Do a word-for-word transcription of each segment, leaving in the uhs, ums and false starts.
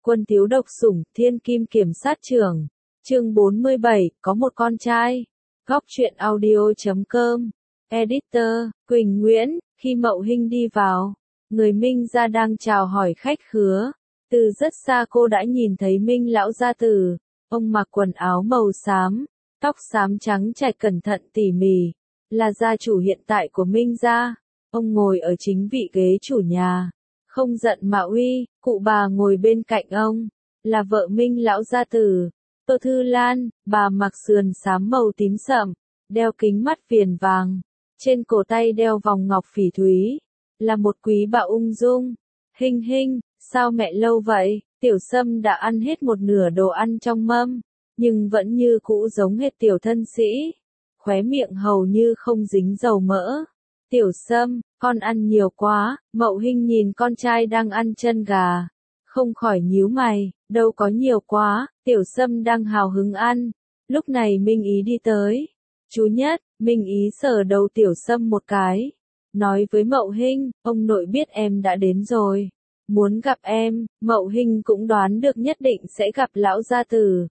Quân thiếu độc sủng, thiên kim kiểm sát trưởng. Chương bốn mươi bảy, có một con trai. Góc truyện audio chấm com. Editor, Quỳnh Nguyễn. Khi Mậu Hinh đi vào, người Minh gia đang chào hỏi khách khứa. Từ rất xa cô đã nhìn thấy Minh lão gia tử. Ông mặc quần áo màu xám, tóc xám trắng chải cẩn thận tỉ mỉ, là gia chủ hiện tại của Minh gia. Ông ngồi ở chính vị ghế chủ nhà, không giận mà uy. Cụ bà ngồi bên cạnh ông, là vợ Minh lão gia tử, Tô Thư Lan. Bà mặc sườn xám màu tím sậm, đeo kính mắt viền vàng, trên cổ tay đeo vòng ngọc phỉ thúy, là một quý bà ung dung. Hinh Hinh, sao mẹ lâu vậy? Tiểu Sâm đã ăn hết một nửa đồ ăn trong mâm, nhưng vẫn như cũ giống hệt tiểu thân sĩ, khóe miệng hầu như không dính dầu mỡ. Tiểu Sâm, con ăn nhiều quá. Mậu Hinh nhìn con trai đang ăn chân gà, không khỏi nhíu mày. Đâu có nhiều quá. Tiểu Sâm đang hào hứng ăn. Lúc này Minh Ý đi tới. Chú Nhất. Minh Ý sờ đầu Tiểu Sâm một cái, nói với Mậu Hinh, ông nội biết em đã đến rồi, muốn gặp em. Mậu Hinh cũng đoán được nhất định sẽ gặp lão gia tử.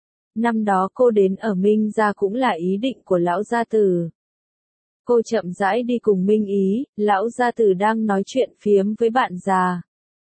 Năm đó cô đến ở Minh gia cũng là ý định của lão gia tử. Cô chậm rãi đi cùng Minh Ý, lão gia tử đang nói chuyện phiếm với bạn già.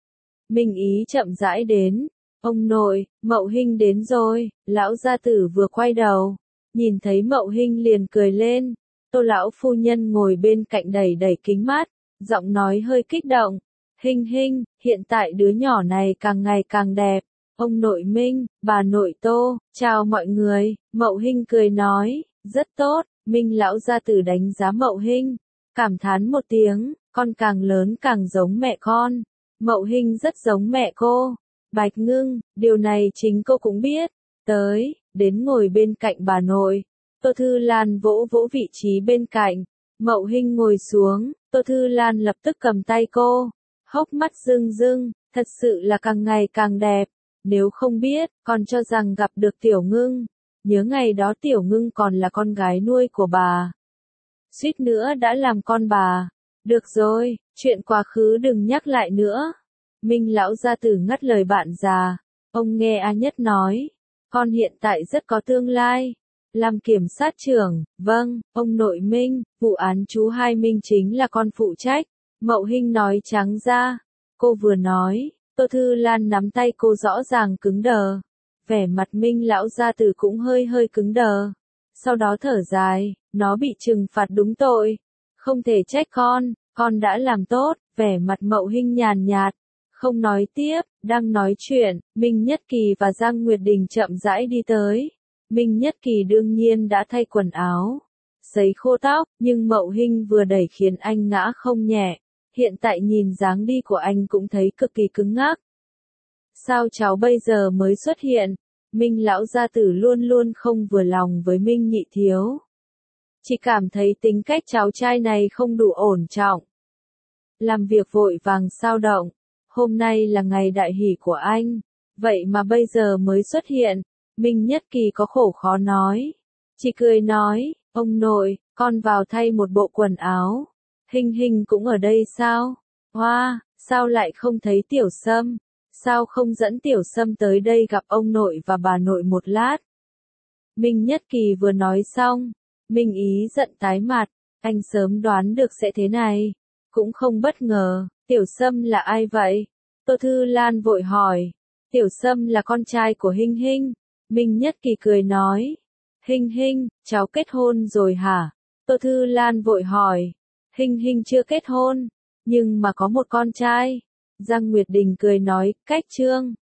Minh Ý chậm rãi đến. Ông nội, Mậu Hinh đến rồi. Lão gia tử vừa quay đầu, nhìn thấy Mậu Hinh liền cười lên. Tô lão phu nhân ngồi bên cạnh đẩy đẩy kính mắt, giọng nói hơi kích động. Hinh Hinh, hiện tại đứa nhỏ này càng ngày càng đẹp. Ông nội Minh, bà nội Tô, chào mọi người. Mậu Hinh cười nói, rất tốt. Minh lão gia tử đánh giá Mậu Hinh, cảm thán một tiếng, con càng lớn càng giống mẹ con. Mậu Hinh rất giống mẹ cô. Bạch Ngưng, điều này chính cô cũng biết. Tới, đến ngồi bên cạnh bà nội. Tô Thư Lan vỗ vỗ vị trí bên cạnh. Mậu Hinh ngồi xuống, Tô Thư Lan lập tức cầm tay cô, hốc mắt rưng rưng, thật sự là càng ngày càng đẹp. Nếu không biết, còn cho rằng gặp được Tiểu Ngưng. Nhớ ngày đó Tiểu Ngưng còn là con gái nuôi của bà, suýt nữa đã làm con bà. Được rồi, chuyện quá khứ đừng nhắc lại nữa. Minh lão gia tử ngắt lời bạn già. Ông nghe A Nhất nói, con hiện tại rất có tương lai, làm kiểm sát trưởng. Vâng, ông nội Minh, vụ án chú hai Minh chính là con phụ trách. Mậu Hinh nói trắng ra. Cô vừa nói, Tô Thư Lan nắm tay cô rõ ràng cứng đờ. Vẻ mặt Minh lão gia tử cũng hơi hơi cứng đờ. Sau đó thở dài, nó bị trừng phạt đúng tội, không thể trách con, con đã làm tốt. Vẻ mặt Mậu Hinh nhàn nhạt, không nói tiếp. Đang nói chuyện, Minh Nhất Kỳ và Giang Nguyệt Đình chậm rãi đi tới. Minh Nhất Kỳ đương nhiên đã thay quần áo, sấy khô tóc, nhưng Mậu Hinh vừa đẩy khiến anh ngã không nhẹ. Hiện tại nhìn dáng đi của anh cũng thấy cực kỳ cứng ngắc. Sao cháu bây giờ mới xuất hiện? Minh lão gia tử luôn luôn không vừa lòng với Minh nhị thiếu. Chỉ cảm thấy tính cách cháu trai này không đủ ổn trọng. Làm việc vội vàng sao động. Hôm nay là ngày đại hỷ của anh, vậy mà bây giờ mới xuất hiện. Minh Nhất Kỳ có khổ khó nói. Chỉ cười nói, ông nội, con vào thay một bộ quần áo. Hinh Hinh cũng ở đây sao? Hoa, sao lại không thấy Tiểu Sâm? Sao không dẫn Tiểu Sâm tới đây gặp ông nội và bà nội một lát? Minh Nhất Kỳ vừa nói xong, Minh Ý giận tái mặt. Anh sớm đoán được sẽ thế này, cũng không bất ngờ. Tiểu Sâm là ai vậy? Tô Thư Lan vội hỏi. Tiểu Sâm là con trai của Hinh Hinh. Minh Nhất Kỳ cười nói. Hinh Hinh, cháu kết hôn rồi hả? Tô Thư Lan vội hỏi. Hinh Hinh chưa kết hôn, nhưng mà có một con trai. Giang Nguyệt Đình cười nói, cách trương.